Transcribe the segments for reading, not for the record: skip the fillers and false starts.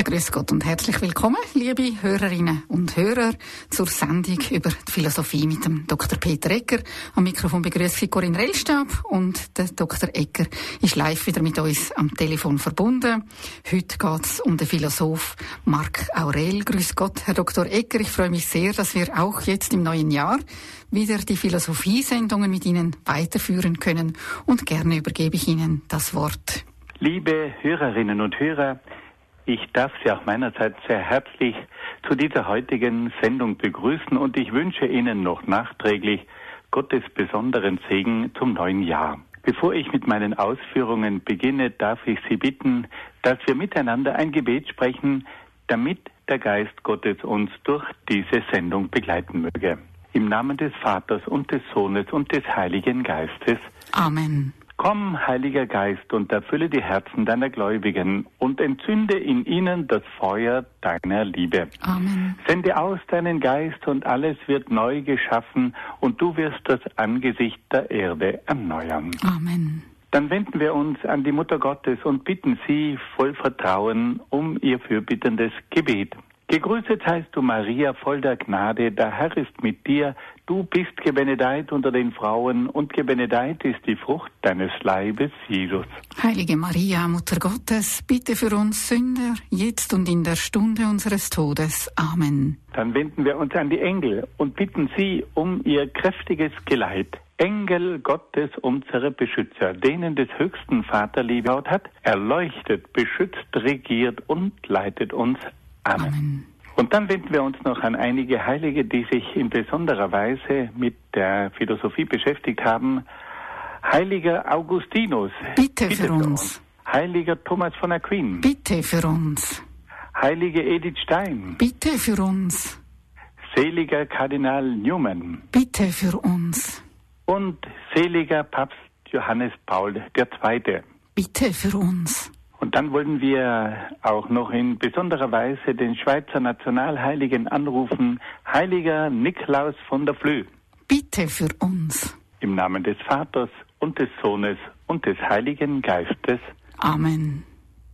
Ja, grüß Gott und herzlich willkommen, liebe Hörerinnen und Hörer, zur Sendung über die Philosophie mit dem Dr. Peter Egger. Am Mikrofon begrüßt Corinne Rellstab und der Dr. Egger ist live wieder mit uns am Telefon verbunden. Heute geht es um den Philosoph Marc Aurel. Grüß Gott, Herr Dr. Egger. Ich freue mich sehr, dass wir auch jetzt im neuen Jahr wieder die Philosophiesendungen mit Ihnen weiterführen können. Und gerne übergebe ich Ihnen das Wort. Liebe Hörerinnen und Hörer, ich darf Sie auch meinerseits sehr herzlich zu dieser heutigen Sendung begrüßen und ich wünsche Ihnen noch nachträglich Gottes besonderen Segen zum neuen Jahr. Bevor ich mit meinen Ausführungen beginne, darf ich Sie bitten, dass wir miteinander ein Gebet sprechen, damit der Geist Gottes uns durch diese Sendung begleiten möge. Im Namen des Vaters und des Sohnes und des Heiligen Geistes. Amen. Komm, Heiliger Geist, und erfülle die Herzen deiner Gläubigen und entzünde in ihnen das Feuer deiner Liebe. Amen. Sende aus deinen Geist und alles wird neu geschaffen und du wirst das Angesicht der Erde erneuern. Amen. Dann wenden wir uns an die Mutter Gottes und bitten sie voll Vertrauen um ihr fürbittendes Gebet. Gegrüßet heißt du, Maria, voll der Gnade, der Herr ist mit dir. Du bist gebenedeit unter den Frauen und gebenedeit ist die Frucht deines Leibes, Jesus. Heilige Maria, Mutter Gottes, bitte für uns Sünder, jetzt und in der Stunde unseres Todes. Amen. Dann wenden wir uns an die Engel und bitten sie um ihr kräftiges Geleit. Engel Gottes, unsere Beschützer, denen des höchsten Vater Liebe hat, erleuchtet, beschützt, regiert und leitet uns. Amen. Amen. Und dann wenden wir uns noch an einige Heilige, die sich in besonderer Weise mit der Philosophie beschäftigt haben. Heiliger Augustinus. Bitte für uns. Heiliger Thomas von Aquin. Bitte für uns. Heilige Edith Stein. Bitte für uns. Seliger Kardinal Newman. Bitte für uns. Und seliger Papst Johannes Paul II. Bitte für uns. Und dann wollen wir auch noch in besonderer Weise den Schweizer Nationalheiligen anrufen, Heiliger Nikolaus von der Flö. Bitte für uns. Im Namen des Vaters und des Sohnes und des Heiligen Geistes. Amen.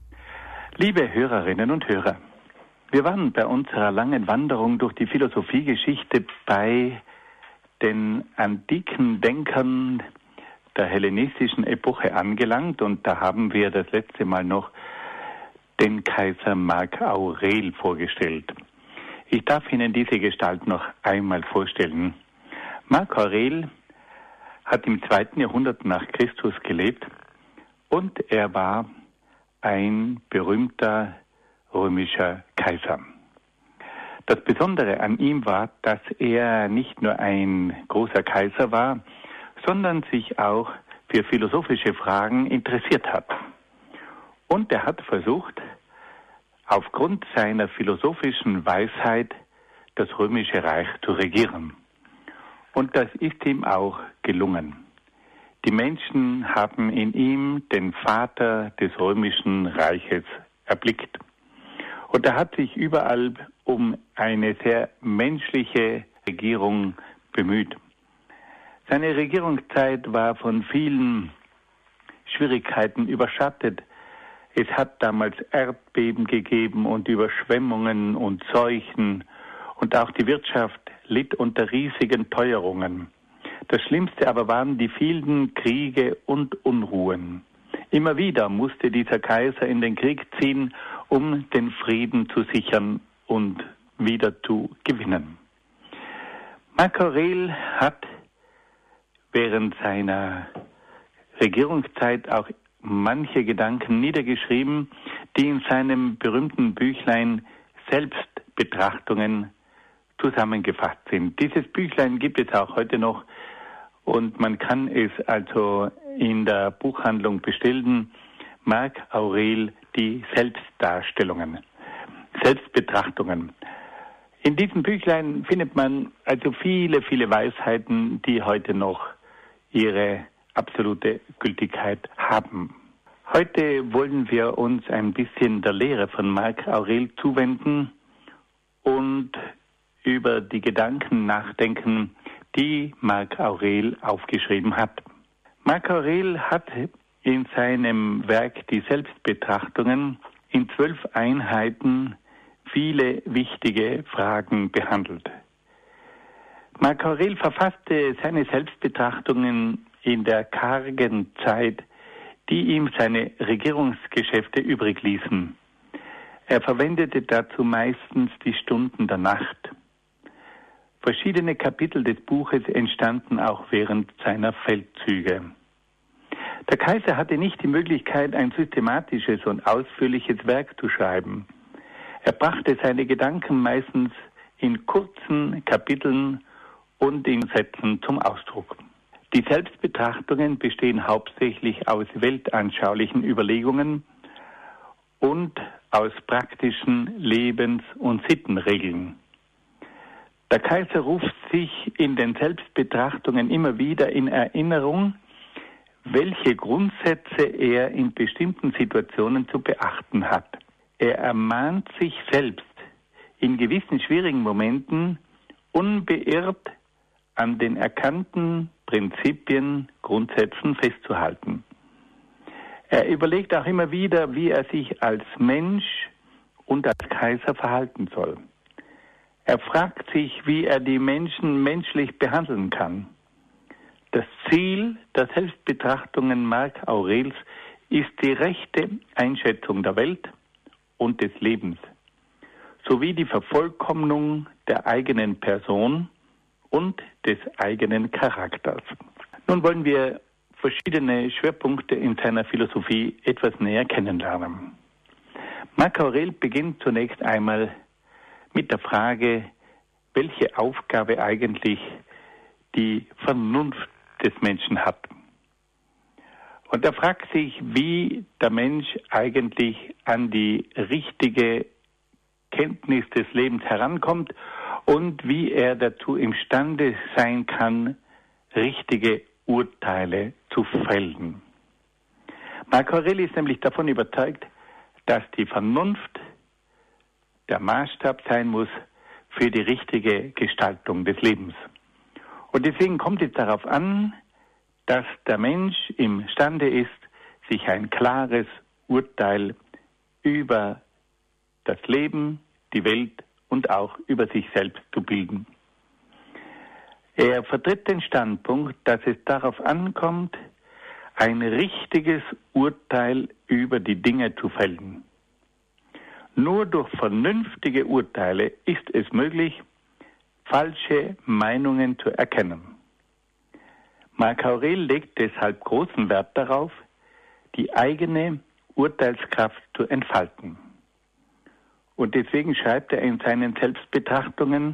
Liebe Hörerinnen und Hörer, wir waren bei unserer langen Wanderung durch die Philosophiegeschichte bei den antiken Denkern der hellenistischen Epoche angelangt und da haben wir das letzte Mal noch den Kaiser Marc Aurel vorgestellt. Ich darf Ihnen diese Gestalt noch einmal vorstellen. Marc Aurel hat im 2. Jahrhundert nach Christus gelebt und er war ein berühmter römischer Kaiser. Das Besondere an ihm war, dass er nicht nur ein großer Kaiser war, sondern sich auch für philosophische Fragen interessiert hat. Und er hat versucht, aufgrund seiner philosophischen Weisheit das römische Reich zu regieren. Und das ist ihm auch gelungen. Die Menschen haben in ihm den Vater des römischen Reiches erblickt. Und er hat sich überall um eine sehr menschliche Regierung bemüht. Seine Regierungszeit war von vielen Schwierigkeiten überschattet. Es hat damals Erdbeben gegeben und Überschwemmungen und Seuchen und auch die Wirtschaft litt unter riesigen Teuerungen. Das Schlimmste aber waren die vielen Kriege und Unruhen. Immer wieder musste dieser Kaiser in den Krieg ziehen, um den Frieden zu sichern und wieder zu gewinnen. Marc Aurel hat während seiner Regierungszeit auch manche Gedanken niedergeschrieben, die in seinem berühmten Büchlein Selbstbetrachtungen zusammengefasst sind. Dieses Büchlein gibt es auch heute noch und man kann es also in der Buchhandlung bestellen. Marc Aurel, die Selbstbetrachtungen. In diesem Büchlein findet man also viele, viele Weisheiten, die heute noch ihre absolute Gültigkeit haben. Heute wollen wir uns ein bisschen der Lehre von Marc Aurel zuwenden und über die Gedanken nachdenken, die Marc Aurel aufgeschrieben hat. Marc Aurel hat in seinem Werk Die Selbstbetrachtungen in 12 Einheiten viele wichtige Fragen behandelt. Marc Aurel verfasste seine Selbstbetrachtungen in der kargen Zeit, die ihm seine Regierungsgeschäfte übrig ließen. Er verwendete dazu meistens die Stunden der Nacht. Verschiedene Kapitel des Buches entstanden auch während seiner Feldzüge. Der Kaiser hatte nicht die Möglichkeit, ein systematisches und ausführliches Werk zu schreiben. Er brachte seine Gedanken meistens in kurzen Kapiteln und in Sätzen zum Ausdruck. Die Selbstbetrachtungen bestehen hauptsächlich aus weltanschaulichen Überlegungen und aus praktischen Lebens- und Sittenregeln. Der Kaiser ruft sich in den Selbstbetrachtungen immer wieder in Erinnerung, welche Grundsätze er in bestimmten Situationen zu beachten hat. Er ermahnt sich selbst, in gewissen schwierigen Momenten unbeirrt an den erkannten Prinzipien, Grundsätzen festzuhalten. Er überlegt auch immer wieder, wie er sich als Mensch und als Kaiser verhalten soll. Er fragt sich, wie er die Menschen menschlich behandeln kann. Das Ziel der Selbstbetrachtungen Marc Aurels ist die rechte Einschätzung der Welt und des Lebens, sowie die Vervollkommnung der eigenen Person und des eigenen Charakters. Nun wollen wir verschiedene Schwerpunkte in seiner Philosophie etwas näher kennenlernen. Marc Aurel beginnt zunächst einmal mit der Frage, welche Aufgabe eigentlich die Vernunft des Menschen hat. Und er fragt sich, wie der Mensch eigentlich an die richtige Kenntnis des Lebens herankommt und wie er dazu imstande sein kann, richtige Urteile zu fällen. Marc Aurel ist nämlich davon überzeugt, dass die Vernunft der Maßstab sein muss für die richtige Gestaltung des Lebens. Und deswegen kommt es darauf an, dass der Mensch imstande ist, sich ein klares Urteil über das Leben, die Welt und auch über sich selbst zu bilden. Er vertritt den Standpunkt, dass es darauf ankommt, ein richtiges Urteil über die Dinge zu fällen. Nur durch vernünftige Urteile ist es möglich, falsche Meinungen zu erkennen. Marc Aurel legt deshalb großen Wert darauf, die eigene Urteilskraft zu entfalten. Und deswegen schreibt er in seinen Selbstbetrachtungen,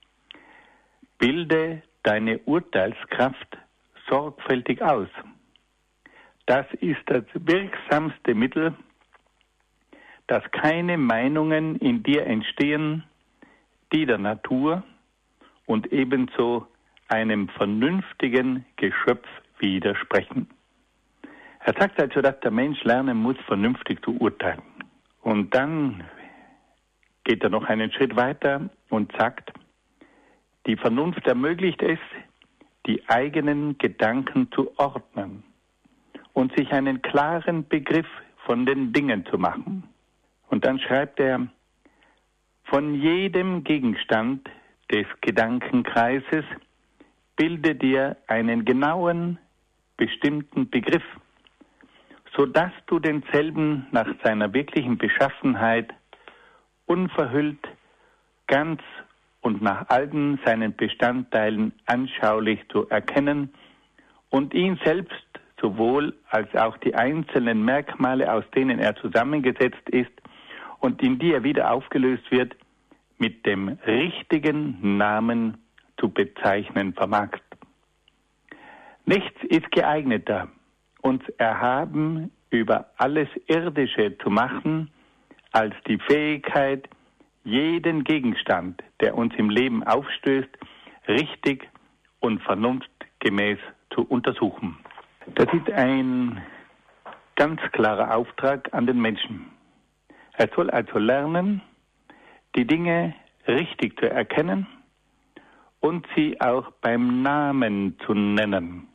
bilde deine Urteilskraft sorgfältig aus. Das ist das wirksamste Mittel, dass keine Meinungen in dir entstehen, die der Natur und ebenso einem vernünftigen Geschöpf widersprechen. Er sagt also, dass der Mensch lernen muss, vernünftig zu urteilen. Und dann geht er noch einen Schritt weiter und sagt, die Vernunft ermöglicht es, die eigenen Gedanken zu ordnen und sich einen klaren Begriff von den Dingen zu machen. Und dann schreibt er, von jedem Gegenstand des Gedankenkreises bilde dir einen genauen, bestimmten Begriff, sodass du denselben nach seiner wirklichen Beschaffenheit unverhüllt, ganz und nach allen seinen Bestandteilen anschaulich zu erkennen und ihn selbst sowohl als auch die einzelnen Merkmale, aus denen er zusammengesetzt ist und in die er wieder aufgelöst wird, mit dem richtigen Namen zu bezeichnen vermagst. Nichts ist geeigneter, uns erhaben über alles Irdische zu machen, als die Fähigkeit, jeden Gegenstand, der uns im Leben aufstößt, richtig und vernunftgemäß zu untersuchen. Das ist ein ganz klarer Auftrag an den Menschen. Er soll also lernen, die Dinge richtig zu erkennen und sie auch beim Namen zu nennen.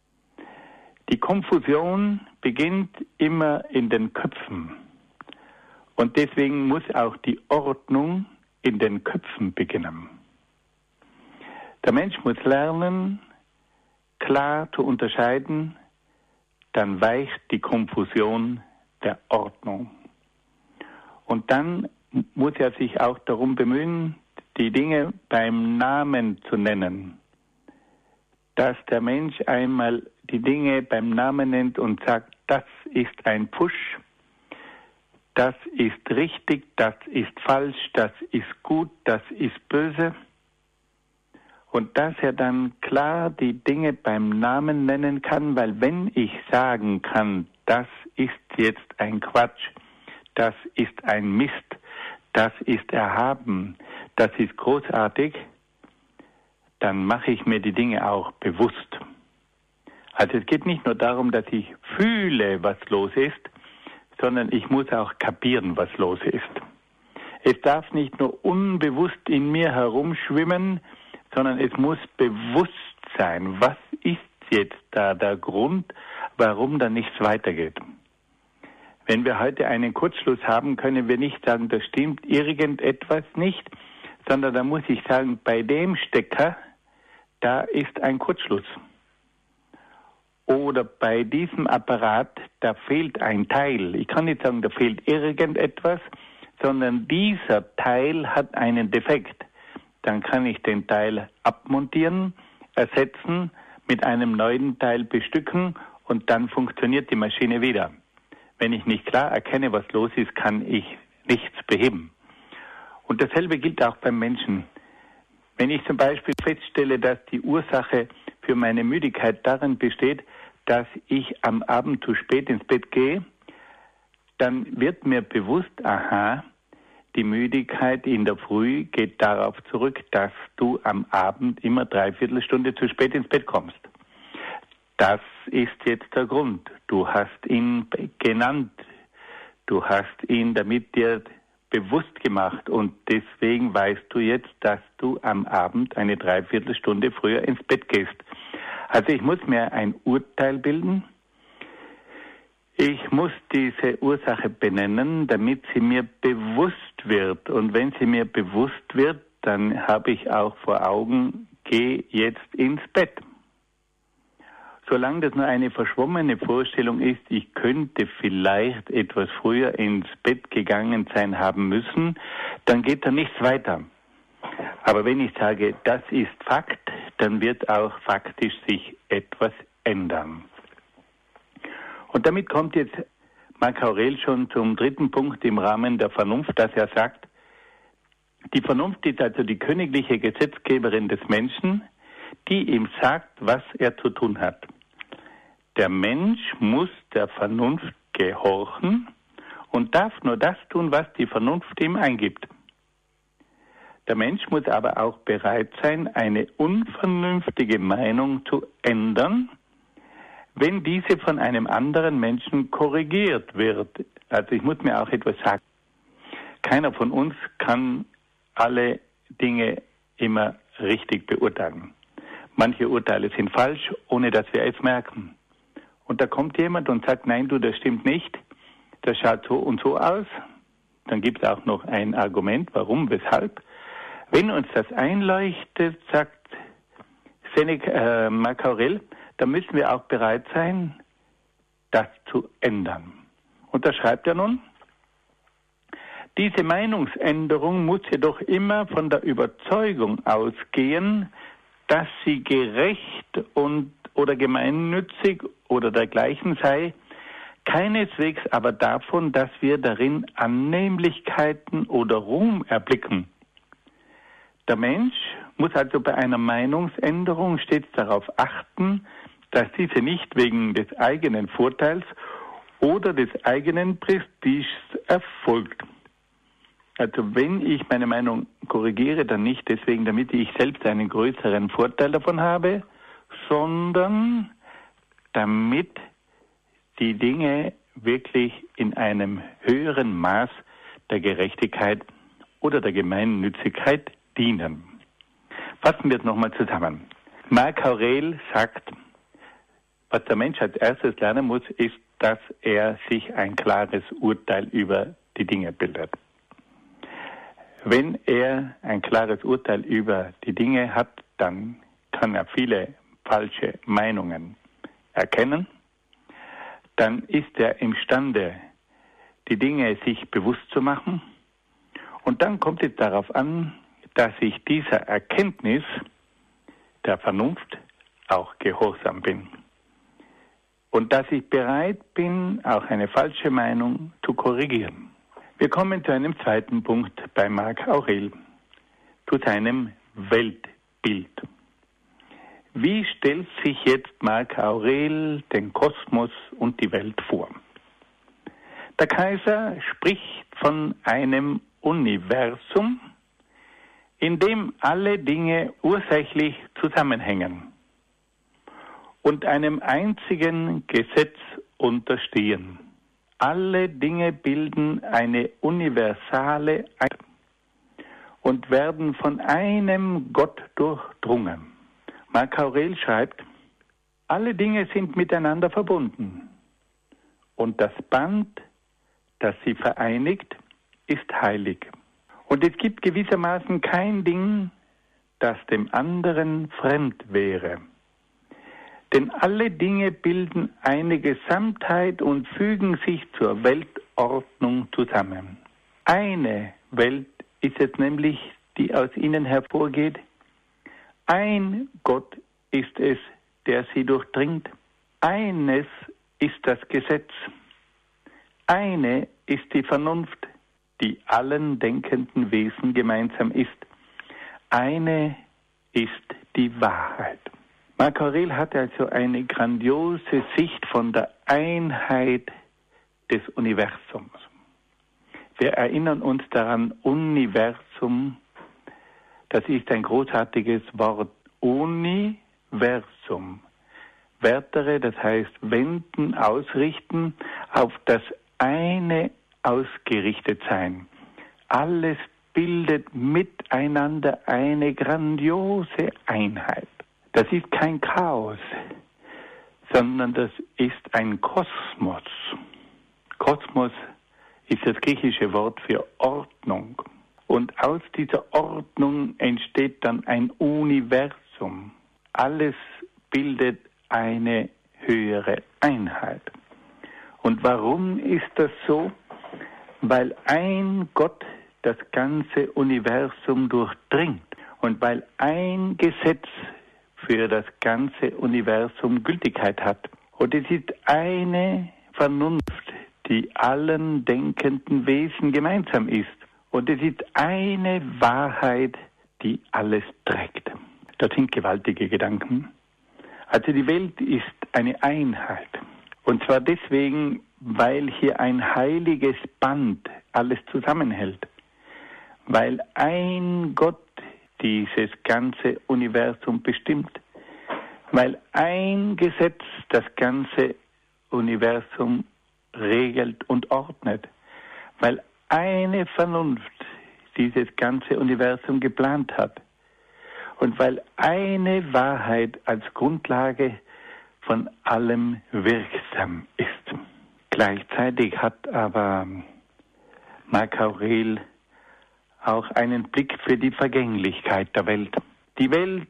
Die Konfusion beginnt immer in den Köpfen. Und deswegen muss auch die Ordnung in den Köpfen beginnen. Der Mensch muss lernen, klar zu unterscheiden, dann weicht die Konfusion der Ordnung. Und dann muss er sich auch darum bemühen, die Dinge beim Namen zu nennen. Dass der Mensch einmal die Dinge beim Namen nennt und sagt, das ist ein Pfusch, das ist richtig, das ist falsch, das ist gut, das ist böse. Und dass er dann klar die Dinge beim Namen nennen kann, weil wenn ich sagen kann, das ist jetzt ein Quatsch, das ist ein Mist, das ist erhaben, das ist großartig, dann mache ich mir die Dinge auch bewusst. Also es geht nicht nur darum, dass ich fühle, was los ist, sondern ich muss auch kapieren, was los ist. Es darf nicht nur unbewusst in mir herumschwimmen, sondern es muss bewusst sein, was ist jetzt da der Grund, warum da nichts weitergeht. Wenn wir heute einen Kurzschluss haben, können wir nicht sagen, da stimmt irgendetwas nicht, sondern da muss ich sagen, bei dem Stecker, da ist ein Kurzschluss. Oder bei diesem Apparat, da fehlt ein Teil. Ich kann nicht sagen, da fehlt irgendetwas, sondern dieser Teil hat einen Defekt. Dann kann ich den Teil abmontieren, ersetzen, mit einem neuen Teil bestücken und dann funktioniert die Maschine wieder. Wenn ich nicht klar erkenne, was los ist, kann ich nichts beheben. Und dasselbe gilt auch beim Menschen. Wenn ich zum Beispiel feststelle, dass die Ursache für meine Müdigkeit darin besteht, dass ich am Abend zu spät ins Bett gehe, dann wird mir bewusst, aha, die Müdigkeit in der Früh geht darauf zurück, dass du am Abend immer 3/4 Stunde zu spät ins Bett kommst. Das ist jetzt der Grund. Du hast ihn genannt. Du hast ihn damit dir bewusst gemacht und deswegen weißt du jetzt, dass du am Abend eine 3/4 Stunde früher ins Bett gehst. Also ich muss mir ein Urteil bilden. Ich muss diese Ursache benennen, damit sie mir bewusst wird. Und wenn sie mir bewusst wird, dann habe ich auch vor Augen, geh jetzt ins Bett. Solange das nur eine verschwommene Vorstellung ist, ich könnte vielleicht etwas früher ins Bett gegangen sein haben müssen, dann geht da nichts weiter. Aber wenn ich sage, das ist Fakt, dann wird auch faktisch sich etwas ändern. Und damit kommt jetzt Marc Aurel schon zum dritten Punkt im Rahmen der Vernunft, dass er sagt, die Vernunft ist also die königliche Gesetzgeberin des Menschen, die ihm sagt, was er zu tun hat. Der Mensch muss der Vernunft gehorchen und darf nur das tun, was die Vernunft ihm eingibt. Der Mensch muss aber auch bereit sein, eine unvernünftige Meinung zu ändern, wenn diese von einem anderen Menschen korrigiert wird. Also ich muss mir auch etwas sagen. Keiner von uns kann alle Dinge immer richtig beurteilen. Manche Urteile sind falsch, ohne dass wir es merken. Und da kommt jemand und sagt, nein, du, das stimmt nicht, das schaut so und so aus. Dann gibt es auch noch ein Argument, warum, weshalb. Wenn uns das einleuchtet, sagt Marc Aurel, dann müssen wir auch bereit sein, das zu ändern. Und da schreibt er nun, diese Meinungsänderung muss jedoch immer von der Überzeugung ausgehen, dass sie gerecht oder gemeinnützig oder dergleichen sei, keineswegs aber davon, dass wir darin Annehmlichkeiten oder Ruhm erblicken. Der Mensch muss also bei einer Meinungsänderung stets darauf achten, dass diese nicht wegen des eigenen Vorteils oder des eigenen Prestiges erfolgt. Also wenn ich meine Meinung korrigiere, dann nicht deswegen, damit ich selbst einen größeren Vorteil davon habe, sondern damit die Dinge wirklich in einem höheren Maß der Gerechtigkeit oder der Gemeinnützigkeit dienen. Fassen wir es nochmal zusammen. Marc Aurel sagt, was der Mensch als erstes lernen muss, ist, dass er sich ein klares Urteil über die Dinge bildet. Wenn er ein klares Urteil über die Dinge hat, dann kann er viele falsche Meinungen erkennen. Dann ist er imstande, die Dinge sich bewusst zu machen. Und dann kommt es darauf an, dass ich dieser Erkenntnis der Vernunft auch gehorsam bin. Und dass ich bereit bin, auch eine falsche Meinung zu korrigieren. Wir kommen zu einem zweiten Punkt bei Marc Aurel, zu seinem Weltbild. Wie stellt sich jetzt Marc Aurel den Kosmos und die Welt vor? Der Kaiser spricht von einem Universum, in dem alle Dinge ursächlich zusammenhängen und einem einzigen Gesetz unterstehen. Alle Dinge bilden eine universale Einheit und werden von einem Gott durchdrungen. Marc Aurel schreibt, alle Dinge sind miteinander verbunden und das Band, das sie vereinigt, ist heilig. Und es gibt gewissermaßen kein Ding, das dem anderen fremd wäre. Denn alle Dinge bilden eine Gesamtheit und fügen sich zur Weltordnung zusammen. Eine Welt ist es nämlich, die aus ihnen hervorgeht. Ein Gott ist es, der sie durchdringt. Eines ist das Gesetz. Eine ist die Vernunft, die allen denkenden Wesen gemeinsam ist. Eine ist die Wahrheit. Marc Aurel hat also eine grandiose Sicht von der Einheit des Universums. Wir erinnern uns daran, Universum, das ist ein großartiges Wort. Universum. Wertere, das heißt wenden, ausrichten, auf das eine ausgerichtet sein. Alles bildet miteinander eine grandiose Einheit. Das ist kein Chaos, sondern das ist ein Kosmos. Kosmos ist das griechische Wort für Ordnung. Und aus dieser Ordnung entsteht dann ein Universum. Alles bildet eine höhere Einheit. Und warum ist das so? Weil ein Gott das ganze Universum durchdringt und weil ein Gesetz für das ganze Universum Gültigkeit hat. Und es ist eine Vernunft, die allen denkenden Wesen gemeinsam ist. Und es ist eine Wahrheit, die alles trägt. Das sind gewaltige Gedanken. Also die Welt ist eine Einheit. Und zwar deswegen, weil hier ein heiliges Band alles zusammenhält. Weil ein Gott dieses ganze Universum bestimmt. Weil ein Gesetz das ganze Universum regelt und ordnet. Weil eine Vernunft dieses ganze Universum geplant hat. Und weil eine Wahrheit als Grundlage von allem wirksam ist. Gleichzeitig hat aber Marc Aurel auch einen Blick für die Vergänglichkeit der Welt. Die Welt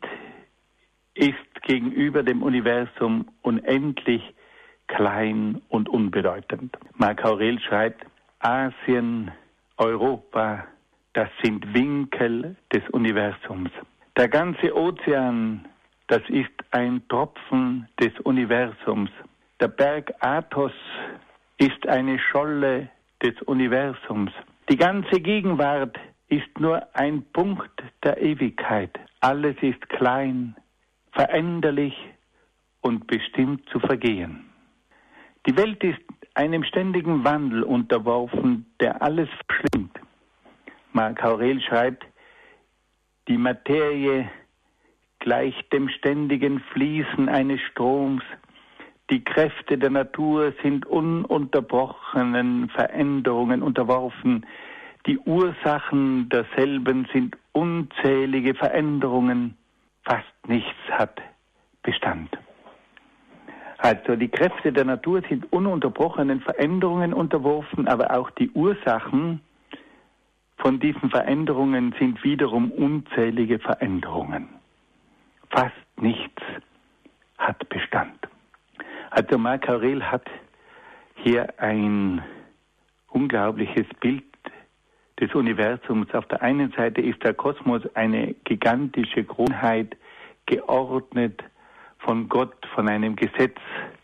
ist gegenüber dem Universum unendlich klein und unbedeutend. Marc Aurel schreibt, Asien, Europa, das sind Winkel des Universums. Der ganze Ozean, das ist ein Tropfen des Universums. Der Berg Athos ist eine Scholle des Universums. Die ganze Gegenwart ist nur ein Punkt der Ewigkeit. Alles ist klein, veränderlich und bestimmt zu vergehen. Die Welt ist einem ständigen Wandel unterworfen, der alles verschlingt. Marc Aurel schreibt, die Materie gleicht dem ständigen Fließen eines Stroms. Die Kräfte der Natur sind ununterbrochenen Veränderungen unterworfen. Die Ursachen derselben sind unzählige Veränderungen. Fast nichts hat Bestand. Also die Kräfte der Natur sind ununterbrochenen Veränderungen unterworfen, aber auch die Ursachen von diesen Veränderungen sind wiederum unzählige Veränderungen. Fast nichts hat Bestand. Also Marc Aurel hat hier ein unglaubliches Bild des Universums. Auf der einen Seite ist der Kosmos eine gigantische Grundheit, geordnet von Gott, von einem Gesetz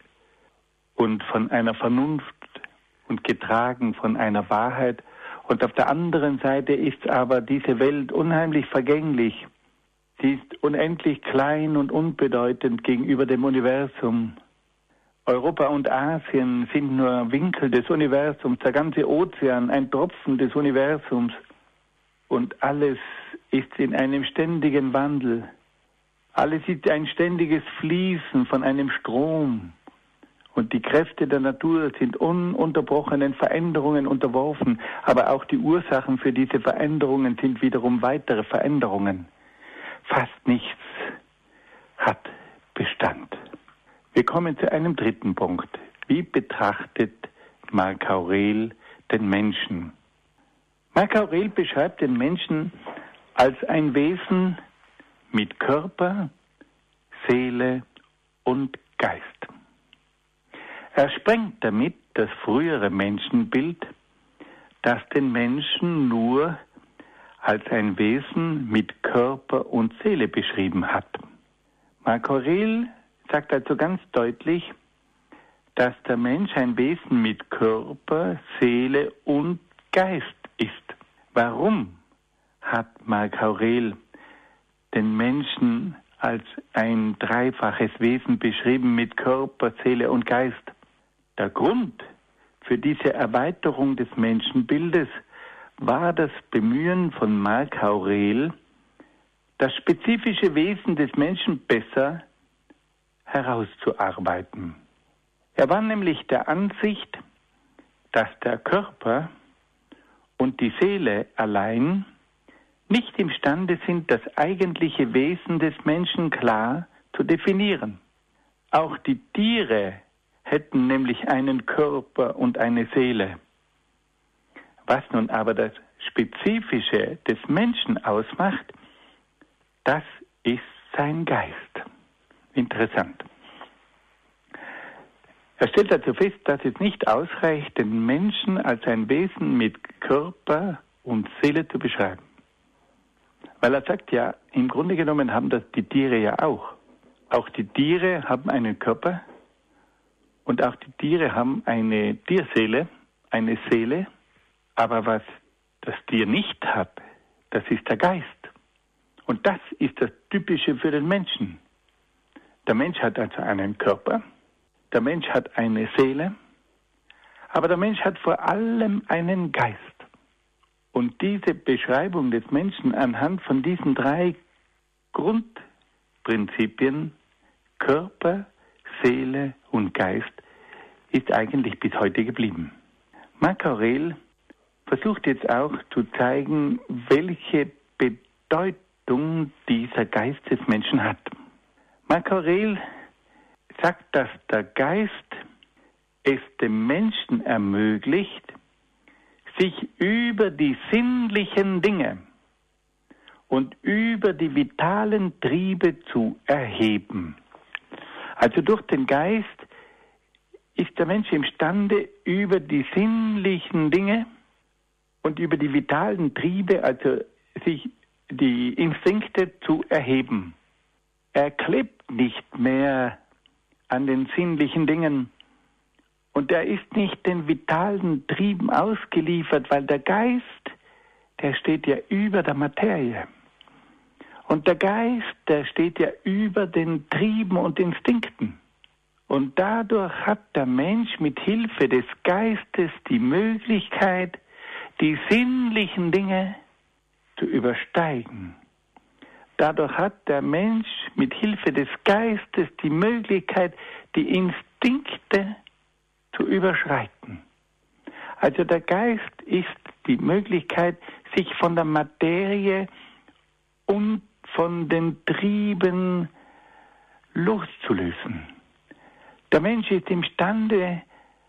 und von einer Vernunft und getragen von einer Wahrheit. Und auf der anderen Seite ist aber diese Welt unheimlich vergänglich. Sie ist unendlich klein und unbedeutend gegenüber dem Universum. Europa und Asien sind nur Winkel des Universums, der ganze Ozean ein Tropfen des Universums. Und alles ist in einem ständigen Wandel. Alles ist ein ständiges Fließen von einem Strom. Und die Kräfte der Natur sind ununterbrochenen Veränderungen unterworfen. Aber auch die Ursachen für diese Veränderungen sind wiederum weitere Veränderungen. Fast nichts hat Bestand. Wir kommen zu einem dritten Punkt. Wie betrachtet Marc Aurel den Menschen? Marc Aurel beschreibt den Menschen als ein Wesen mit Körper, Seele und Geist. Er sprengt damit das frühere Menschenbild, das den Menschen nur als ein Wesen mit Körper und Seele beschrieben hat. Marc Aurel sagt also ganz deutlich, dass der Mensch ein Wesen mit Körper, Seele und Geist ist. Warum hat Marc Aurel den Menschen als ein dreifaches Wesen beschrieben mit Körper, Seele und Geist? Der Grund für diese Erweiterung des Menschenbildes war das Bemühen von Marc Aurel, das spezifische Wesen des Menschen besser herauszuarbeiten. Er war nämlich der Ansicht, dass der Körper und die Seele allein nicht imstande sind, das eigentliche Wesen des Menschen klar zu definieren. Auch die Tiere hätten nämlich einen Körper und eine Seele. Was nun aber das Spezifische des Menschen ausmacht, das ist sein Geist. Interessant. Er stellt dazu fest, dass es nicht ausreicht, den Menschen als ein Wesen mit Körper und Seele zu beschreiben. Weil er sagt ja, im Grunde genommen haben das die Tiere ja auch. Auch die Tiere haben einen Körper und auch die Tiere haben eine Tierseele, eine Seele. Aber was das Tier nicht hat, das ist der Geist. Und das ist das Typische für den Menschen. Der Mensch hat also einen Körper, der Mensch hat eine Seele, aber der Mensch hat vor allem einen Geist. Und diese Beschreibung des Menschen anhand von diesen drei Grundprinzipien, Körper, Seele und Geist, ist eigentlich bis heute geblieben. Marc Aurel versucht jetzt auch zu zeigen, welche Bedeutung dieser Geist des Menschen hat. Marc Aurel sagt, dass der Geist es dem Menschen ermöglicht, sich über die sinnlichen Dinge und über die vitalen Triebe zu erheben. Also durch den Geist ist der Mensch imstande, über die sinnlichen Dinge und über die vitalen Triebe, also sich die Instinkte zu erheben. Er klebt nicht mehr an den sinnlichen Dingen und er ist nicht den vitalen Trieben ausgeliefert, weil der Geist, der steht ja über der Materie. Und der Geist, der steht ja über den Trieben und Instinkten. Und dadurch hat der Mensch mit Hilfe des Geistes die Möglichkeit, die sinnlichen Dinge zu übersteigen. Dadurch hat der Mensch mit Hilfe des Geistes die Möglichkeit, die Instinkte zu überschreiten. Also der Geist ist die Möglichkeit, sich von der Materie und von den Trieben loszulösen. Der Mensch ist imstande,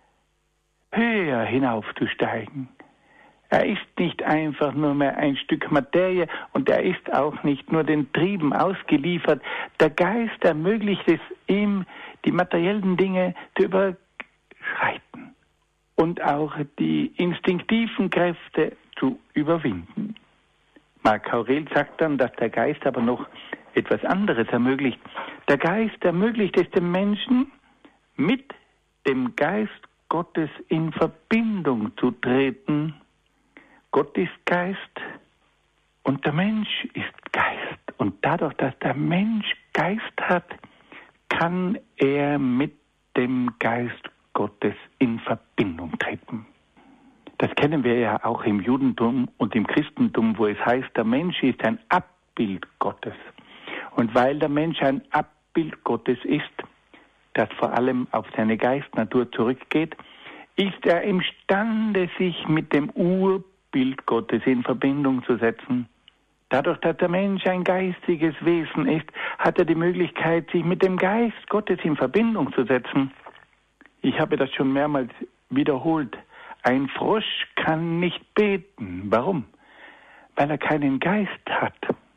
höher hinaufzusteigen. Er ist nicht einfach nur mehr ein Stück Materie und er ist auch nicht nur den Trieben ausgeliefert. Der Geist ermöglicht es ihm, die materiellen Dinge zu überschreiten und auch die instinktiven Kräfte zu überwinden. Marc Aurel sagt dann, dass der Geist aber noch etwas anderes ermöglicht. Der Geist ermöglicht es dem Menschen, mit dem Geist Gottes in Verbindung zu treten. Gott ist Geist und der Mensch ist Geist. Und dadurch, dass der Mensch Geist hat, kann er mit dem Geist Gottes in Verbindung treten. Das kennen wir ja auch im Judentum und im Christentum, wo es heißt, der Mensch ist ein Abbild Gottes. Und weil der Mensch ein Abbild Gottes ist, das vor allem auf seine Geistnatur zurückgeht, ist er imstande, sich mit dem Urbild Gottes in Verbindung zu setzen. Dadurch, dass der Mensch ein geistiges Wesen ist, hat er die Möglichkeit, sich mit dem Geist Gottes in Verbindung zu setzen. Ich habe das schon mehrmals wiederholt. Ein Frosch kann nicht beten. Warum? Weil er keinen Geist hat.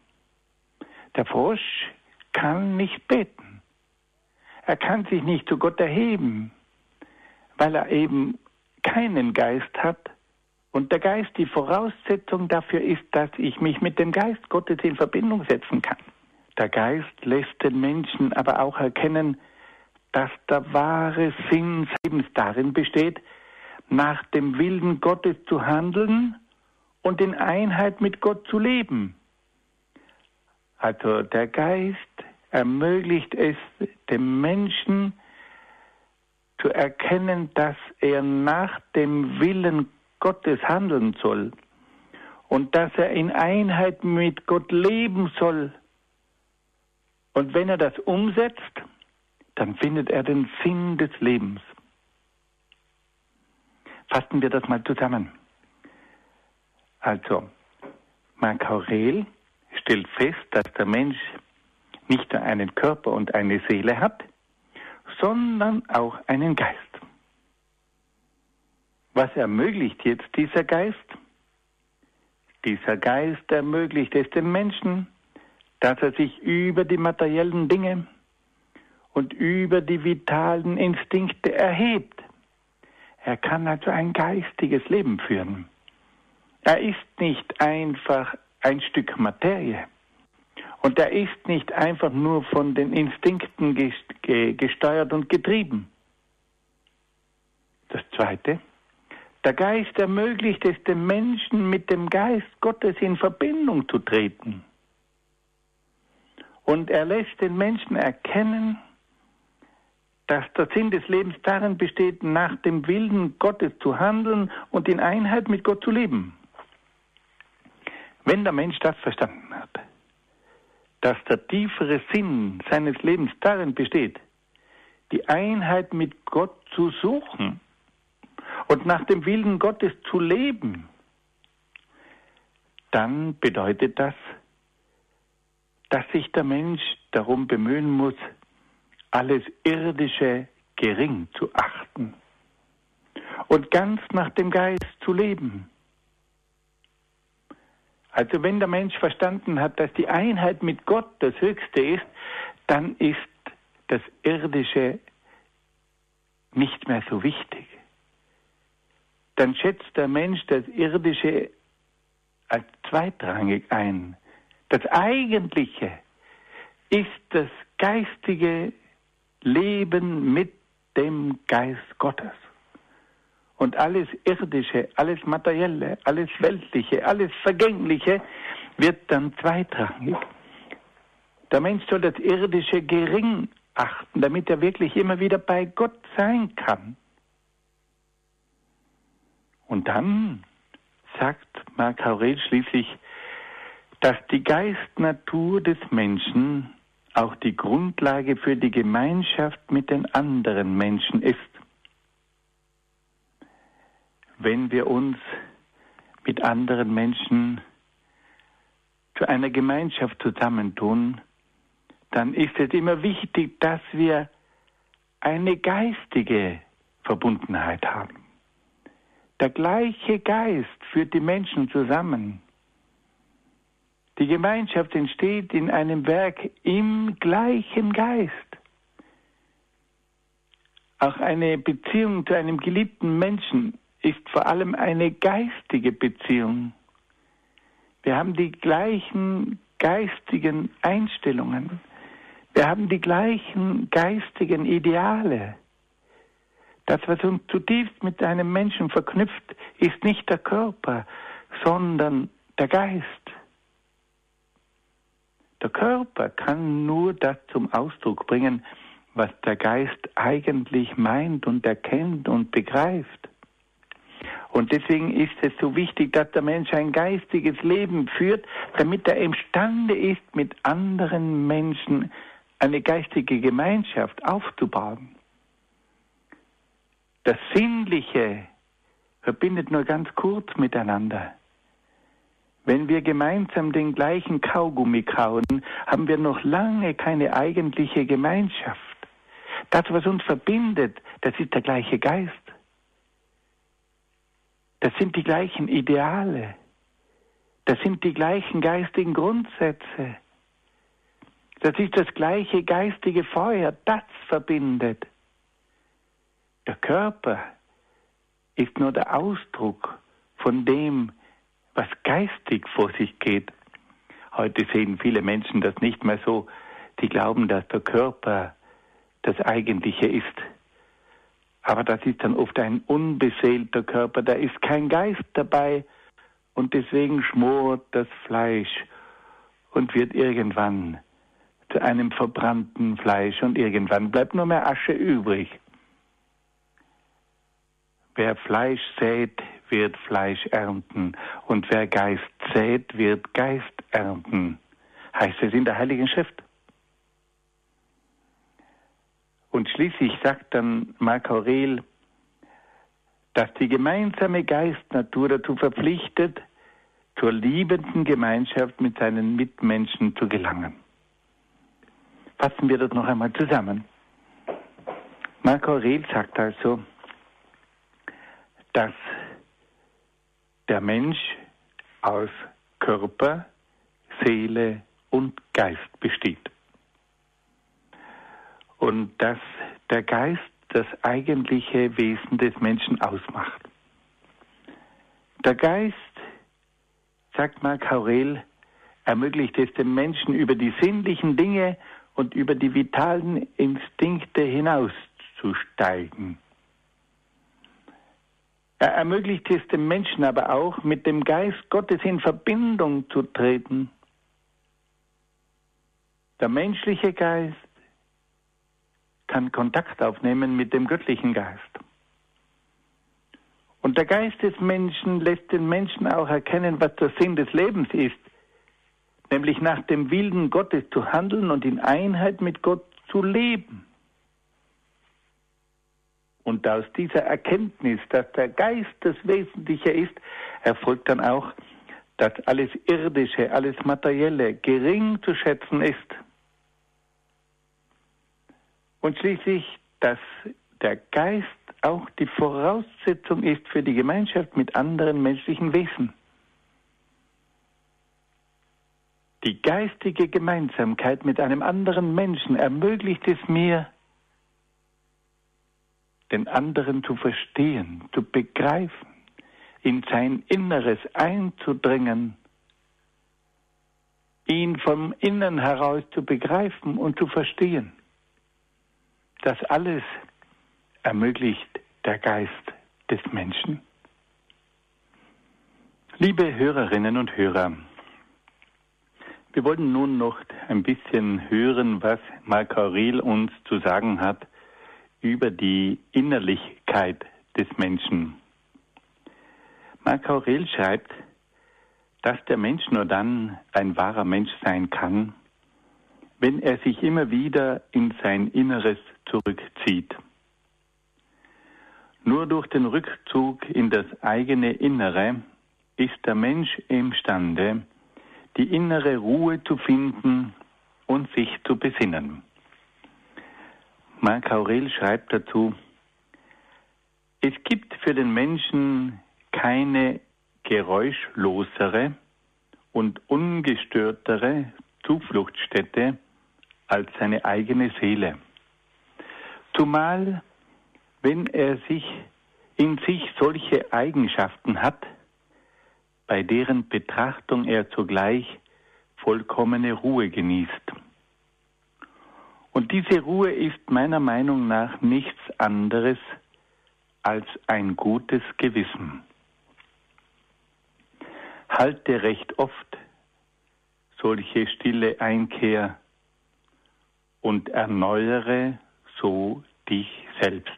Der Frosch kann nicht beten. Er kann sich nicht zu Gott erheben, weil er eben keinen Geist hat. Und der Geist die Voraussetzung dafür ist, dass ich mich mit dem Geist Gottes in Verbindung setzen kann. Der Geist lässt den Menschen aber auch erkennen, dass der wahre Sinn des Lebens darin besteht, nach dem Willen Gottes zu handeln und in Einheit mit Gott zu leben. Also der Geist ermöglicht es dem Menschen zu erkennen, dass er nach dem Willen Gottes handeln soll und dass er in Einheit mit Gott leben soll. Und wenn er das umsetzt, dann findet er den Sinn des Lebens. Fassen wir das mal zusammen. Also, Marc Aurel stellt fest, dass der Mensch nicht nur einen Körper und eine Seele hat, sondern auch einen Geist. Was ermöglicht jetzt dieser Geist? Dieser Geist ermöglicht es dem Menschen, dass er sich über die materiellen Dinge und über die vitalen Instinkte erhebt. Er kann also ein geistiges Leben führen. Er ist nicht einfach ein Stück Materie. Und er ist nicht einfach nur von den Instinkten gesteuert und getrieben. Das Zweite, der Geist ermöglicht es dem Menschen, mit dem Geist Gottes in Verbindung zu treten. Und er lässt den Menschen erkennen, dass der Sinn des Lebens darin besteht, nach dem Willen Gottes zu handeln und in Einheit mit Gott zu leben. Wenn der Mensch das verstanden hat, dass der tiefere Sinn seines Lebens darin besteht, die Einheit mit Gott zu suchen und nach dem Willen Gottes zu leben, dann bedeutet das, dass sich der Mensch darum bemühen muss, alles Irdische gering zu achten und ganz nach dem Geist zu leben. Also wenn der Mensch verstanden hat, dass die Einheit mit Gott das Höchste ist, dann ist das Irdische nicht mehr so wichtig. Dann schätzt der Mensch das Irdische als zweitrangig ein. Das Eigentliche ist das geistige Leben mit dem Geist Gottes. Und alles Irdische, alles Materielle, alles Weltliche, alles Vergängliche wird dann zweitrangig. Der Mensch soll das Irdische gering achten, damit er wirklich immer wieder bei Gott sein kann. Und dann sagt Marc Aurel schließlich, dass die Geistnatur des Menschen auch die Grundlage für die Gemeinschaft mit den anderen Menschen ist. Wenn wir uns mit anderen Menschen zu einer Gemeinschaft zusammentun, dann ist es immer wichtig, dass wir eine geistige Verbundenheit haben. Der gleiche Geist führt die Menschen zusammen. Die Gemeinschaft entsteht in einem Werk im gleichen Geist. Auch eine Beziehung zu einem geliebten Menschen ist vor allem eine geistige Beziehung. Wir haben die gleichen geistigen Einstellungen. Wir haben die gleichen geistigen Ideale. Das, was uns zutiefst mit einem Menschen verknüpft, ist nicht der Körper, sondern der Geist. Der Körper kann nur das zum Ausdruck bringen, was der Geist eigentlich meint und erkennt und begreift. Und deswegen ist es so wichtig, dass der Mensch ein geistiges Leben führt, damit er imstande ist, mit anderen Menschen eine geistige Gemeinschaft aufzubauen. Das Sinnliche verbindet nur ganz kurz miteinander. Wenn wir gemeinsam den gleichen Kaugummi kauen, haben wir noch lange keine eigentliche Gemeinschaft. Das, was uns verbindet, das ist der gleiche Geist. Das sind die gleichen Ideale. Das sind die gleichen geistigen Grundsätze. Das ist das gleiche geistige Feuer, das verbindet. Der Körper ist nur der Ausdruck von dem, was geistig vor sich geht. Heute sehen viele Menschen das nicht mehr so. Die glauben, dass der Körper das Eigentliche ist. Aber das ist dann oft ein unbeseelter Körper, da ist kein Geist dabei und deswegen schmort das Fleisch und wird irgendwann zu einem verbrannten Fleisch und irgendwann bleibt nur mehr Asche übrig. Wer Fleisch sät, wird Fleisch ernten und wer Geist sät, wird Geist ernten, heißt es in der Heiligen Schrift. Und schließlich sagt dann Marc Aurel, dass die gemeinsame Geistnatur dazu verpflichtet, zur liebenden Gemeinschaft mit seinen Mitmenschen zu gelangen. Fassen wir das noch einmal zusammen. Marc Aurel sagt also, dass der Mensch aus Körper, Seele und Geist besteht. Und dass der Geist das eigentliche Wesen des Menschen ausmacht. Der Geist, sagt Marc Aurel, ermöglicht es dem Menschen, über die sinnlichen Dinge und über die vitalen Instinkte hinauszusteigen. Er ermöglicht es dem Menschen aber auch, mit dem Geist Gottes in Verbindung zu treten. Der menschliche Geist kann Kontakt aufnehmen mit dem göttlichen Geist. Und der Geist des Menschen lässt den Menschen auch erkennen, was der Sinn des Lebens ist, nämlich nach dem Willen Gottes zu handeln und in Einheit mit Gott zu leben. Und aus dieser Erkenntnis, dass der Geist das Wesentliche ist, erfolgt dann auch, dass alles Irdische, alles Materielle gering zu schätzen ist. Und schließlich, dass der Geist auch die Voraussetzung ist für die Gemeinschaft mit anderen menschlichen Wesen. Die geistige Gemeinsamkeit mit einem anderen Menschen ermöglicht es mir, den anderen zu verstehen, zu begreifen, in sein Inneres einzudringen, ihn vom Innern heraus zu begreifen und zu verstehen. Das alles ermöglicht der Geist des Menschen. Liebe Hörerinnen und Hörer, wir wollen nun noch ein bisschen hören, was Marc Aurel uns zu sagen hat über die Innerlichkeit des Menschen. Marc Aurel schreibt, dass der Mensch nur dann ein wahrer Mensch sein kann, wenn er sich immer wieder in sein Inneres zurückzieht. Nur durch den Rückzug in das eigene Innere ist der Mensch imstande, die innere Ruhe zu finden und sich zu besinnen. Marc Aurel schreibt dazu: Es gibt für den Menschen keine geräuschlosere und ungestörtere Zufluchtsstätte als seine eigene Seele. Zumal, wenn er in sich solche Eigenschaften hat, bei deren Betrachtung er zugleich vollkommene Ruhe genießt. Und diese Ruhe ist meiner Meinung nach nichts anderes als ein gutes Gewissen. Halte recht oft solche stille Einkehr und erneuere so dich selbst.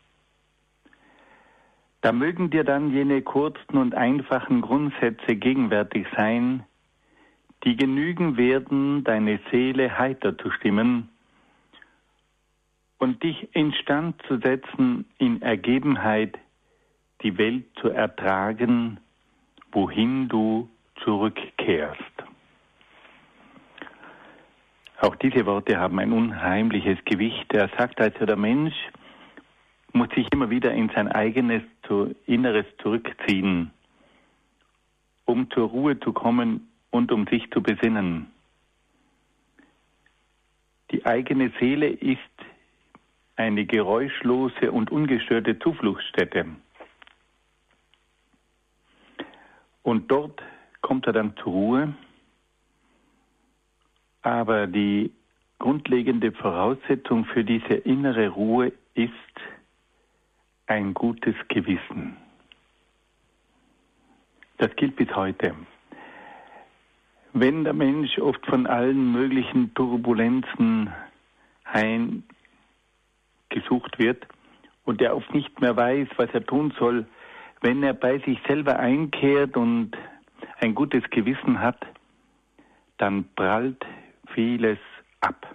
Da mögen dir dann jene kurzen und einfachen Grundsätze gegenwärtig sein, die genügen werden, deine Seele heiter zu stimmen und dich instand zu setzen, in Ergebenheit die Welt zu ertragen, wohin du zurückkehrst. Auch diese Worte haben ein unheimliches Gewicht. Er sagt also, der Mensch muss sich immer wieder in sein eigenes Inneres zurückziehen, um zur Ruhe zu kommen und um sich zu besinnen. Die eigene Seele ist eine geräuschlose und ungestörte Zufluchtsstätte. Und dort kommt er dann zur Ruhe. Aber die grundlegende Voraussetzung für diese innere Ruhe ist ein gutes Gewissen. Das gilt bis heute. Wenn der Mensch oft von allen möglichen Turbulenzen heimgesucht wird und er oft nicht mehr weiß, was er tun soll, wenn er bei sich selber einkehrt und ein gutes Gewissen hat, dann prallt vieles ab.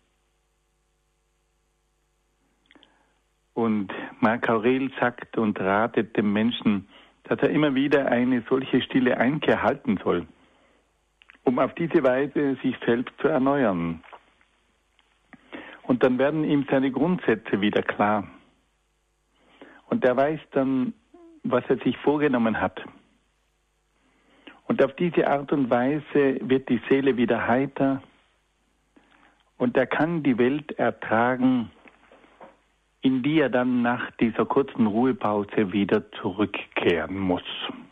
Und Marc Aurel sagt und ratet dem Menschen, dass er immer wieder eine solche stille Einkehr halten soll, um auf diese Weise sich selbst zu erneuern. Und dann werden ihm seine Grundsätze wieder klar. Und er weiß dann, was er sich vorgenommen hat. Und auf diese Art und Weise wird die Seele wieder heiter und er kann die Welt ertragen, in die er dann nach dieser kurzen Ruhepause wieder zurückkehren muss.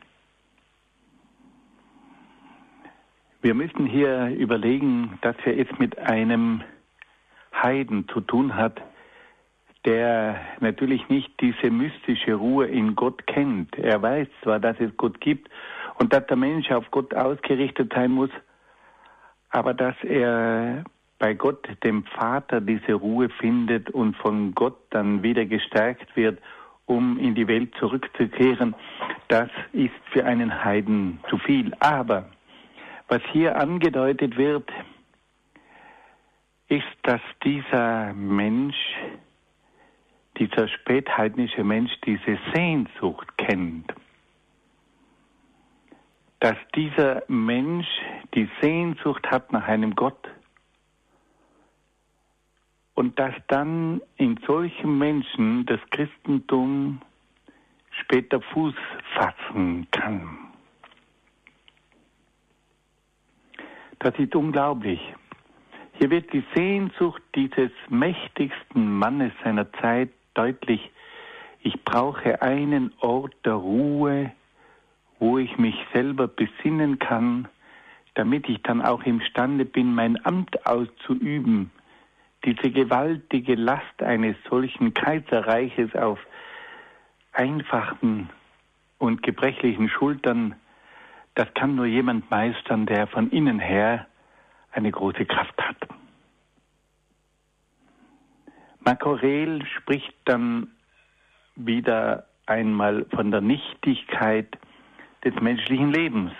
Wir müssen hier überlegen, dass er es mit einem Heiden zu tun hat, der natürlich nicht diese mystische Ruhe in Gott kennt. Er weiß zwar, dass es Gott gibt und dass der Mensch auf Gott ausgerichtet sein muss, aber dass er bei Gott, dem Vater, diese Ruhe findet und von Gott dann wieder gestärkt wird, um in die Welt zurückzukehren, das ist für einen Heiden zu viel. Aber was hier angedeutet wird, ist, dass dieser Mensch, dieser spätheidnische Mensch, diese Sehnsucht kennt. Dass dieser Mensch die Sehnsucht hat nach einem Gott und dass dann in solchen Menschen das Christentum später Fuß fassen kann. Das ist unglaublich. Hier wird die Sehnsucht dieses mächtigsten Mannes seiner Zeit deutlich. Ich brauche einen Ort der Ruhe, wo ich mich selber besinnen kann, damit ich dann auch imstande bin, mein Amt auszuüben. Diese gewaltige Last eines solchen Kaiserreiches auf einfachen und gebrechlichen Schultern, das kann nur jemand meistern, der von innen her eine große Kraft hat. Marc Aurel spricht dann wieder einmal von der Nichtigkeit des menschlichen Lebens.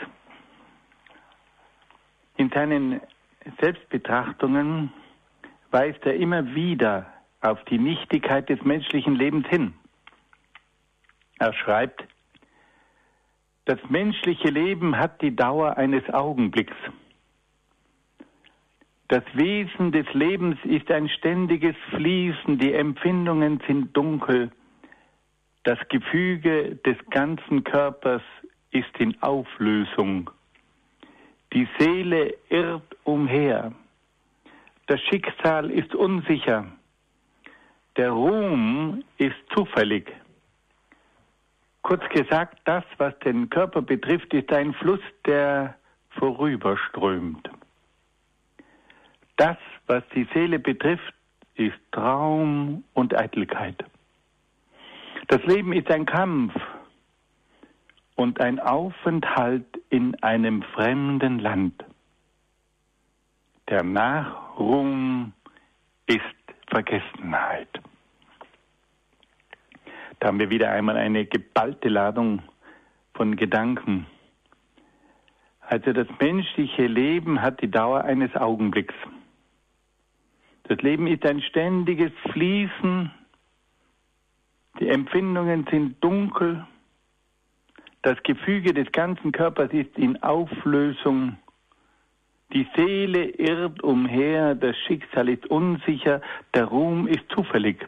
In seinen Selbstbetrachtungen weist er immer wieder auf die Nichtigkeit des menschlichen Lebens hin. Er schreibt: Das menschliche Leben hat die Dauer eines Augenblicks. Das Wesen des Lebens ist ein ständiges Fließen, die Empfindungen sind dunkel. Das Gefüge des ganzen Körpers ist in Auflösung. Die Seele irrt umher. Das Schicksal ist unsicher. Der Ruhm ist zufällig. Kurz gesagt, das, was den Körper betrifft, ist ein Fluss, der vorüberströmt. Das, was die Seele betrifft, ist Traum und Eitelkeit. Das Leben ist ein Kampf und ein Aufenthalt in einem fremden Land. Der Nachruhm ist Vergessenheit. Da haben wir wieder einmal eine geballte Ladung von Gedanken. Also das menschliche Leben hat die Dauer eines Augenblicks. Das Leben ist ein ständiges Fließen. Die Empfindungen sind dunkel. Das Gefüge des ganzen Körpers ist in Auflösung. Die Seele irrt umher, das Schicksal ist unsicher, der Ruhm ist zufällig.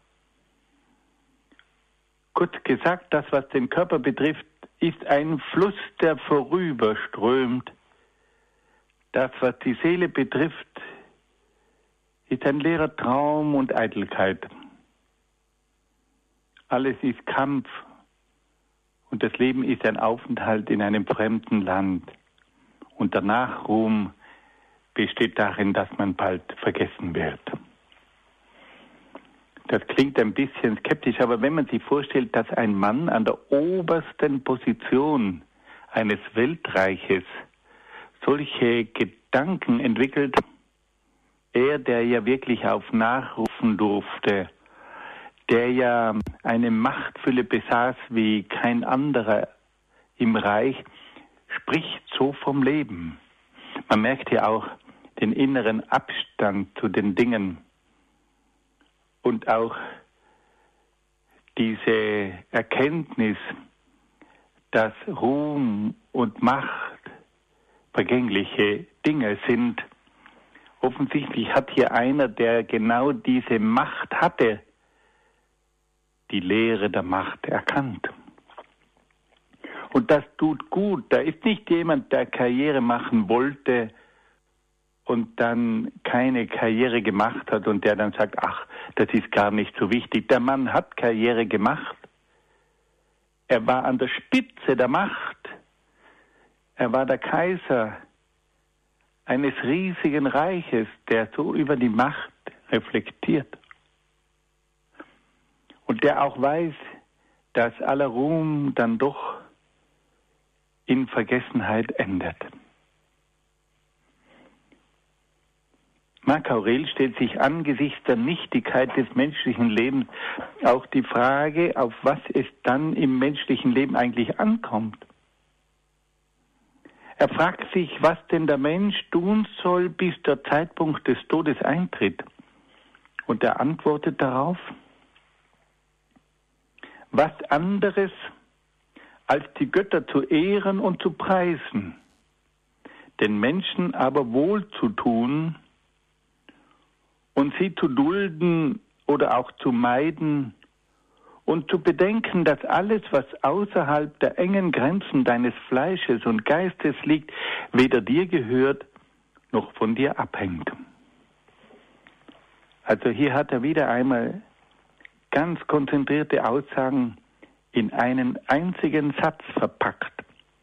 Kurz gesagt, das, was den Körper betrifft, ist ein Fluss, der vorüberströmt. Das, was die Seele betrifft, ist ein leerer Traum und Eitelkeit. Alles ist Kampf und das Leben ist ein Aufenthalt in einem fremden Land. Und der Nachruhm besteht darin, dass man bald vergessen wird. Das klingt ein bisschen skeptisch, aber wenn man sich vorstellt, dass ein Mann an der obersten Position eines Weltreiches solche Gedanken entwickelt, er, der ja wirklich auf Nachrufen durfte, der ja eine Machtfülle besaß wie kein anderer im Reich, spricht so vom Leben. Man merkt ja auch den inneren Abstand zu den Dingen und auch diese Erkenntnis, dass Ruhm und Macht vergängliche Dinge sind. Offensichtlich hat hier einer, der genau diese Macht hatte, die Lehre der Macht erkannt. Und das tut gut. Da ist nicht jemand, der Karriere machen wollte und dann keine Karriere gemacht hat und der dann sagt, ach, das ist gar nicht so wichtig. Der Mann hat Karriere gemacht. Er war an der Spitze der Macht. Er war der Kaiser eines riesigen Reiches, der so über die Macht reflektiert. Und der auch weiß, dass aller Ruhm dann doch in Vergessenheit endet. Marc Aurel stellt sich angesichts der Nichtigkeit des menschlichen Lebens auch die Frage, auf was es dann im menschlichen Leben eigentlich ankommt. Er fragt sich, was denn der Mensch tun soll, bis der Zeitpunkt des Todes eintritt. Und er antwortet darauf, was anderes als die Götter zu ehren und zu preisen, den Menschen aber wohl zu tun und sie zu dulden oder auch zu meiden und zu bedenken, dass alles, was außerhalb der engen Grenzen deines Fleisches und Geistes liegt, weder dir gehört noch von dir abhängt. Also hier hat er wieder einmal ganz konzentrierte Aussagen in einen einzigen Satz verpackt.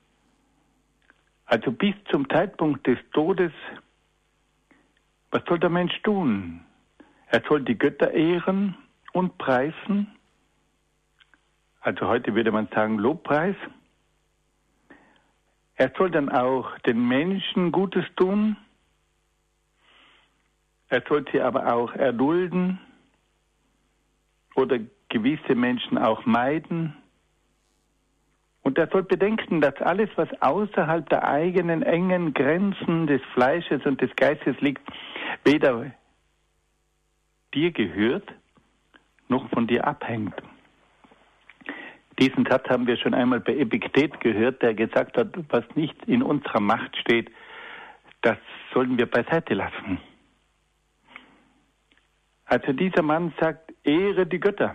Also bis zum Zeitpunkt des Todes, was soll der Mensch tun? Er soll die Götter ehren und preisen. Also heute würde man sagen Lobpreis. Er soll dann auch den Menschen Gutes tun. Er soll sie aber auch erdulden oder gewisse Menschen auch meiden. Und er soll bedenken, dass alles, was außerhalb der eigenen engen Grenzen des Fleisches und des Geistes liegt, weder dir gehört, noch von dir abhängt. Diesen Satz haben wir schon einmal bei Epiktet gehört, der gesagt hat, was nicht in unserer Macht steht, das sollen wir beiseite lassen. Also dieser Mann sagt, ehre die Götter.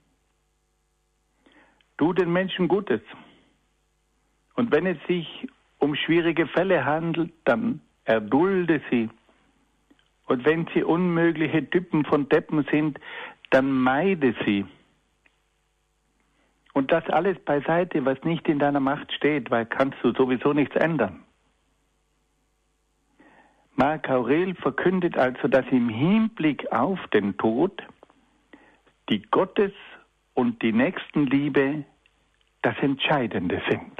Tu den Menschen Gutes. Und wenn es sich um schwierige Fälle handelt, dann erdulde sie. Und wenn sie unmögliche Typen von Deppen sind, dann meide sie. Und das alles beiseite, was nicht in deiner Macht steht, weil kannst du sowieso nichts ändern. Marc Aurel verkündet also, dass im Hinblick auf den Tod die Gottes- und die Nächstenliebe das Entscheidende sind.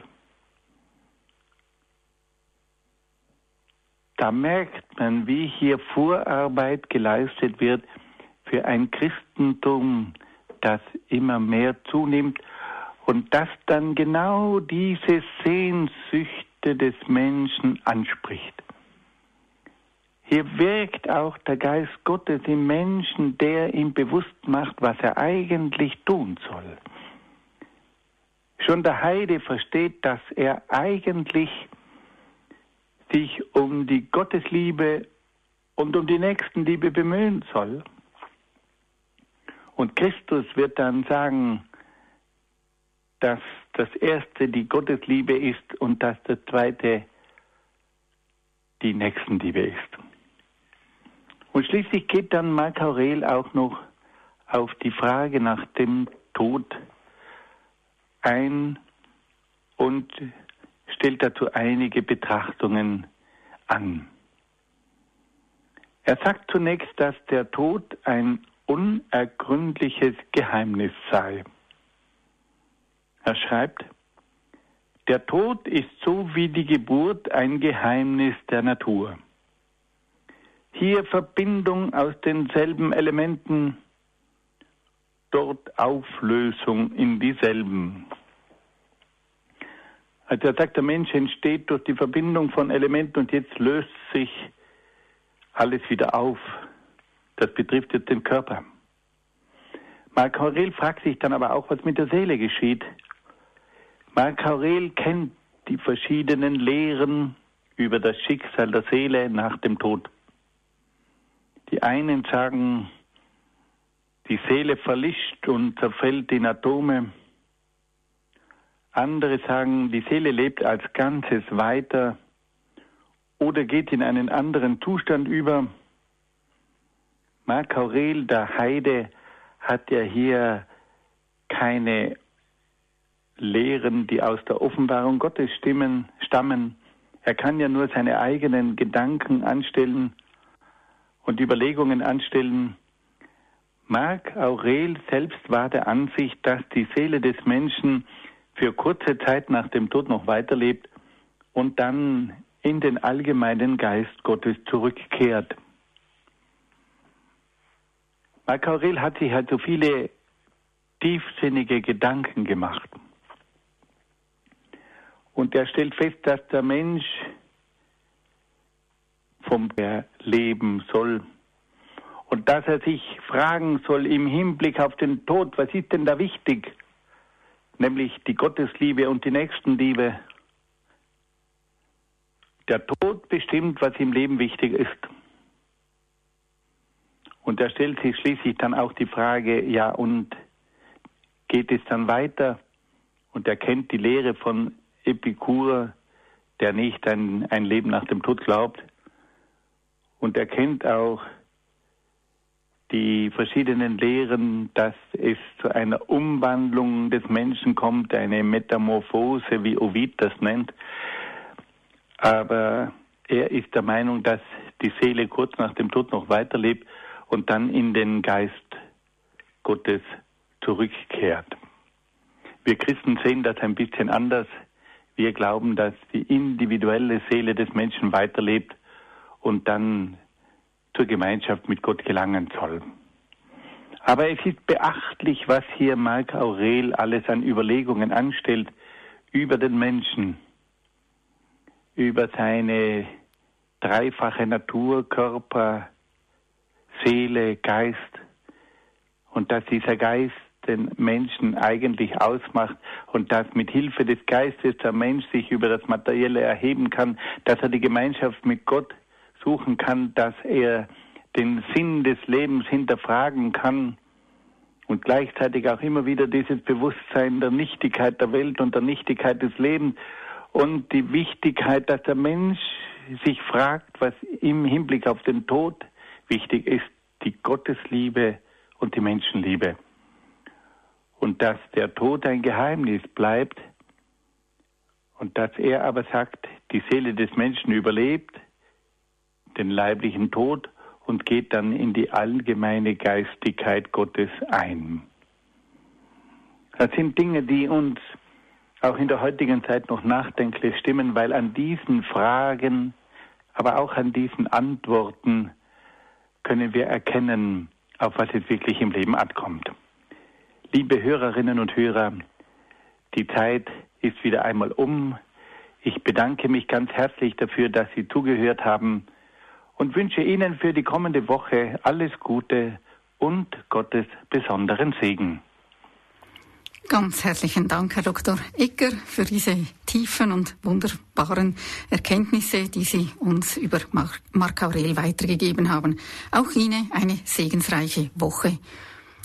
Da merkt man, wie hier Vorarbeit geleistet wird für ein Christentum, das immer mehr zunimmt und das dann genau diese Sehnsüchte des Menschen anspricht. Hier wirkt auch der Geist Gottes im Menschen, der ihm bewusst macht, was er eigentlich tun soll. Schon der Heide versteht, dass er eigentlich sich um die Gottesliebe und um die Nächstenliebe bemühen soll. Und Christus wird dann sagen, dass das erste die Gottesliebe ist und dass das zweite die Nächstenliebe ist. Und schließlich geht dann Marc Aurel auch noch auf die Frage nach dem Tod ein und stellt dazu einige Betrachtungen an. Er sagt zunächst, dass der Tod ein unergründliches Geheimnis sei. Er schreibt, der Tod ist so wie die Geburt ein Geheimnis der Natur. Hier Verbindung aus denselben Elementen, dort Auflösung in dieselben. Also er sagt, der Mensch entsteht durch die Verbindung von Elementen und jetzt löst sich alles wieder auf. Das betrifft jetzt den Körper. Marc Aurel fragt sich dann aber auch, was mit der Seele geschieht. Marc Aurel kennt die verschiedenen Lehren über das Schicksal der Seele nach dem Tod. Die einen sagen, die Seele verlischt und zerfällt in Atome. Andere sagen, die Seele lebt als Ganzes weiter oder geht in einen anderen Zustand über. Marc Aurel, der Heide, hat ja hier keine Lehren, die aus der Offenbarung Gottes stammen. Er kann ja nur seine eigenen Gedanken anstellen und Überlegungen anstellen. Marc Aurel selbst war der Ansicht, dass die Seele des Menschen für kurze Zeit nach dem Tod noch weiterlebt und dann in den allgemeinen Geist Gottes zurückkehrt. Marc Aurel hat sich halt so viele tiefsinnige Gedanken gemacht. Und er stellt fest, dass der Mensch vom leben soll und dass er sich fragen soll im Hinblick auf den Tod, was ist denn da wichtig? Nämlich die Gottesliebe und die Nächstenliebe. Der Tod bestimmt, was im Leben wichtig ist. Und er stellt sich schließlich dann auch die Frage, ja, und geht es dann weiter? Und er kennt die Lehre von Epikur, der nicht an ein Leben nach dem Tod glaubt. Und er kennt auch die verschiedenen Lehren, dass es zu einer Umwandlung des Menschen kommt, eine Metamorphose, wie Ovid das nennt. Aber er ist der Meinung, dass die Seele kurz nach dem Tod noch weiterlebt und dann in den Geist Gottes zurückkehrt. Wir Christen sehen das ein bisschen anders. Wir glauben, dass die individuelle Seele des Menschen weiterlebt und dann zur Gemeinschaft mit Gott gelangen soll. Aber es ist beachtlich, was hier Marc Aurel alles an Überlegungen anstellt über den Menschen, über seine dreifache Natur, Körper, Seele, Geist und dass dieser Geist den Menschen eigentlich ausmacht und dass mit Hilfe des Geistes der Mensch sich über das Materielle erheben kann, dass er die Gemeinschaft mit Gott suchen kann, dass er den Sinn des Lebens hinterfragen kann und gleichzeitig auch immer wieder dieses Bewusstsein der Nichtigkeit der Welt und der Nichtigkeit des Lebens und die Wichtigkeit, dass der Mensch sich fragt, was im Hinblick auf den Tod wichtig ist, die Gottesliebe und die Menschenliebe. Und dass der Tod ein Geheimnis bleibt und dass er aber sagt, die Seele des Menschen überlebt den leiblichen Tod und geht dann in die allgemeine Geistigkeit Gottes ein. Das sind Dinge, die uns auch in der heutigen Zeit noch nachdenklich stimmen, weil an diesen Fragen, aber auch an diesen Antworten können wir erkennen, auf was es wirklich im Leben ankommt. Liebe Hörerinnen und Hörer, die Zeit ist wieder einmal um. Ich bedanke mich ganz herzlich dafür, dass Sie zugehört haben und wünsche Ihnen für die kommende Woche alles Gute und Gottes besonderen Segen. Ganz herzlichen Dank, Herr Dr. Egger, für diese tiefen und wunderbaren Erkenntnisse, die Sie uns über Marc Aurel weitergegeben haben. Auch Ihnen eine segensreiche Woche.